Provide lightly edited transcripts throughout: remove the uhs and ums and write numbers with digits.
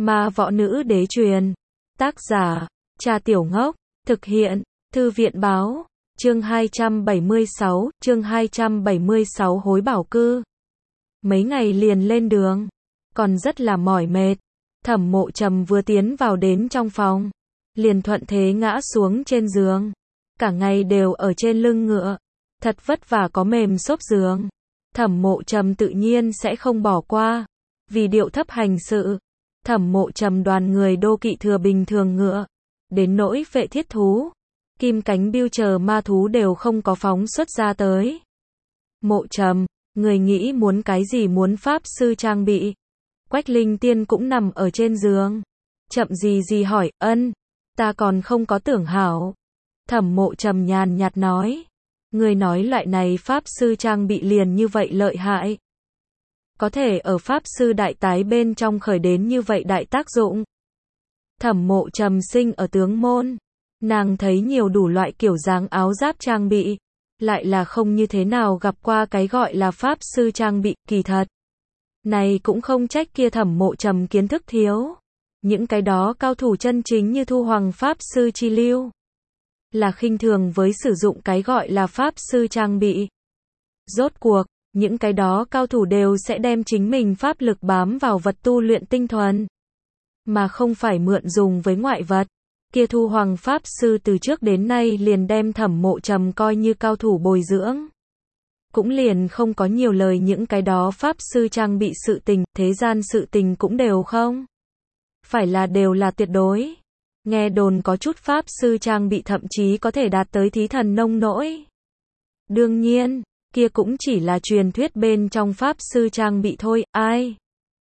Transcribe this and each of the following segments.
Ma võ nữ đế truyền. Tác giả, Trà Tiểu Ngốc. Thực hiện, Thư viện báo. Chương 276 hối bảo cư. Mấy ngày liền lên đường, còn rất là mỏi mệt. Thẩm Mộ Trầm vừa tiến vào đến trong phòng, liền thuận thế ngã xuống trên giường. Cả ngày đều ở trên lưng ngựa, thật vất vả có mềm xốp giường. Thẩm Mộ Trầm tự nhiên sẽ không bỏ qua, vì điệu thấp hành sự. Thẩm Mộ Trầm đoàn người đô kỵ thừa bình thường ngựa, đến nỗi Phệ Thiết thú, Kim Cánh Biêu chờ ma thú đều không có phóng xuất ra tới. Mộ Trầm, người nghĩ muốn cái gì, muốn pháp sư trang bị? Quách Linh Tiên cũng nằm ở trên giường, chậm gì hỏi. Ân, ta còn không có tưởng hảo. Thẩm Mộ Trầm nhàn nhạt nói, người nói loại này pháp sư trang bị liền như vậy lợi hại, có thể ở pháp sư đại tái bên trong khởi đến như vậy đại tác dụng. Thẩm Mộ Trầm sinh ở tướng môn, nàng thấy nhiều đủ loại kiểu dáng áo giáp trang bị, lại là không như thế nào gặp qua cái gọi là pháp sư trang bị. Kỳ thật, này cũng không trách kia Thẩm Mộ Trầm kiến thức thiếu. Những cái đó cao thủ chân chính như Thu Hoàng pháp sư chi lưu, là khinh thường với sử dụng cái gọi là pháp sư trang bị. Rốt cuộc, những cái đó cao thủ đều sẽ đem chính mình pháp lực bám vào vật tu luyện tinh thuần, mà không phải mượn dùng với ngoại vật. Kia Thu Hoàng pháp sư từ trước đến nay liền đem Thẩm Mộ Trầm coi như cao thủ bồi dưỡng, cũng liền không có nhiều lời những cái đó pháp sư trang bị sự tình. Thế gian sự tình cũng đều không phải là đều là tuyệt đối. Nghe đồn có chút pháp sư trang bị thậm chí có thể đạt tới thí thần nông nỗi. Đương nhiên, kia cũng chỉ là truyền thuyết bên trong pháp sư trang bị thôi. Ai?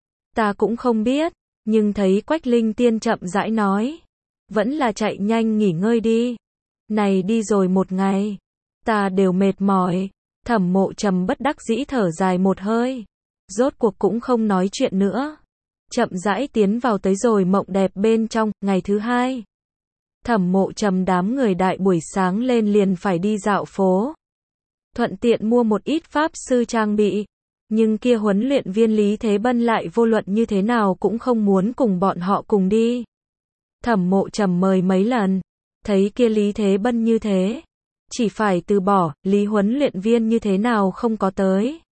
Ta cũng không biết, nhưng thấy Quách Linh Tiên chậm rãi nói, vẫn là chạy nhanh nghỉ ngơi đi. Này đi rồi một ngày, ta đều mệt mỏi. Thẩm Mộ Trầm bất đắc dĩ thở dài một hơi, rốt cuộc cũng không nói chuyện nữa, chậm rãi tiến vào tới rồi mộng đẹp bên trong. Ngày thứ hai, Thẩm Mộ Trầm đám người đại buổi sáng lên liền phải đi dạo phố, thuận tiện mua một ít pháp sư trang bị. Nhưng kia huấn luyện viên Lý Thế Bân lại vô luận như thế nào cũng không muốn cùng bọn họ cùng đi. Thẩm Mộ Trầm mời mấy lần, thấy kia Lý Thế Bân như thế, chỉ phải từ bỏ. Lý huấn luyện viên như thế nào không có tới.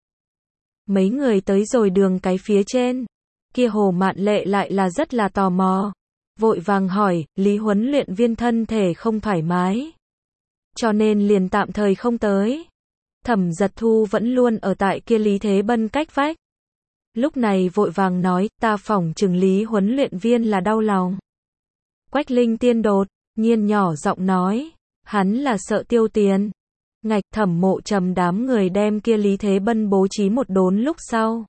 Mấy người tới rồi đường cái phía trên, kia Hồ Mạn Lệ lại là rất là tò mò, vội vàng hỏi, Lý huấn luyện viên thân thể không thoải mái, cho nên liền tạm thời không tới. Thẩm Giật Thu vẫn luôn ở tại kia Lý Thế Bân cách vách, lúc này vội vàng nói, ta phỏng chừng Lý huấn luyện viên là đau lòng. Quách Linh Tiên đột nhiên nhỏ giọng nói, hắn là sợ tiêu tiền. Ngạch. Thẩm Mộ Trầm đám người đem kia Lý Thế Bân bố trí một đốn lúc sau,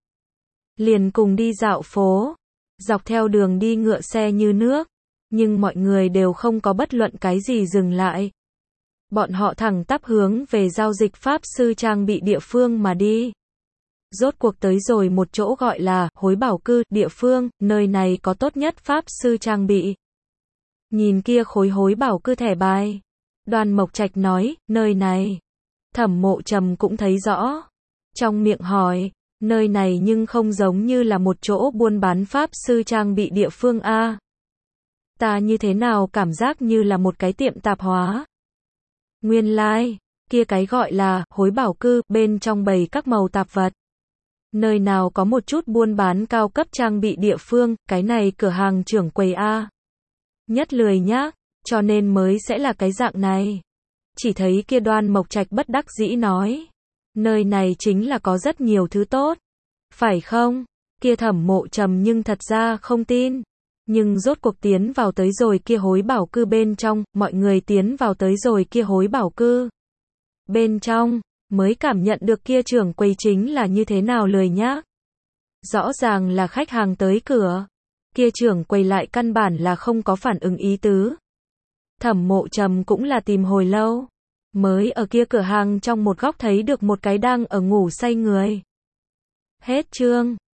liền cùng đi dạo phố. Dọc theo đường đi ngựa xe như nước, nhưng mọi người đều không có bất luận cái gì dừng lại. Bọn họ thẳng tắp hướng về giao dịch pháp sư trang bị địa phương mà đi. Rốt cuộc tới rồi một chỗ gọi là hối bảo cư địa phương, nơi này có tốt nhất pháp sư trang bị. Nhìn kia khối hối bảo cư thẻ bài, Đoàn Mộc Trạch nói, nơi này. Thẩm Mộ Trầm cũng thấy rõ, trong miệng hỏi, nơi này nhưng không giống như là một chỗ buôn bán pháp sư trang bị địa phương a. Ta như thế nào cảm giác như là một cái tiệm tạp hóa. Nguyên lai, kia cái gọi là hối bảo cư, bên trong bày các màu tạp vật. Nơi nào có một chút buôn bán cao cấp trang bị địa phương, cái này cửa hàng trưởng quầy a. Nhất lười nhác, cho nên mới sẽ là cái dạng này. Chỉ thấy kia Đoan Mộc Trạch bất đắc dĩ nói, nơi này chính là có rất nhiều thứ tốt, phải không? Kia Thẩm Mộ Trầm nhưng thật ra không tin. Nhưng rốt cuộc tiến vào tới rồi kia hối bảo cư bên trong, mọi người tiến vào tới rồi kia hối bảo cư bên trong, mới cảm nhận được kia trưởng quầy chính là như thế nào lười nhác. Rõ ràng là khách hàng tới cửa, kia trưởng quầy lại căn bản là không có phản ứng ý tứ. Thẩm Mộ Trầm cũng là tìm hồi lâu, mới ở kia cửa hàng trong một góc thấy được một cái đang ở ngủ say người. Hết chương.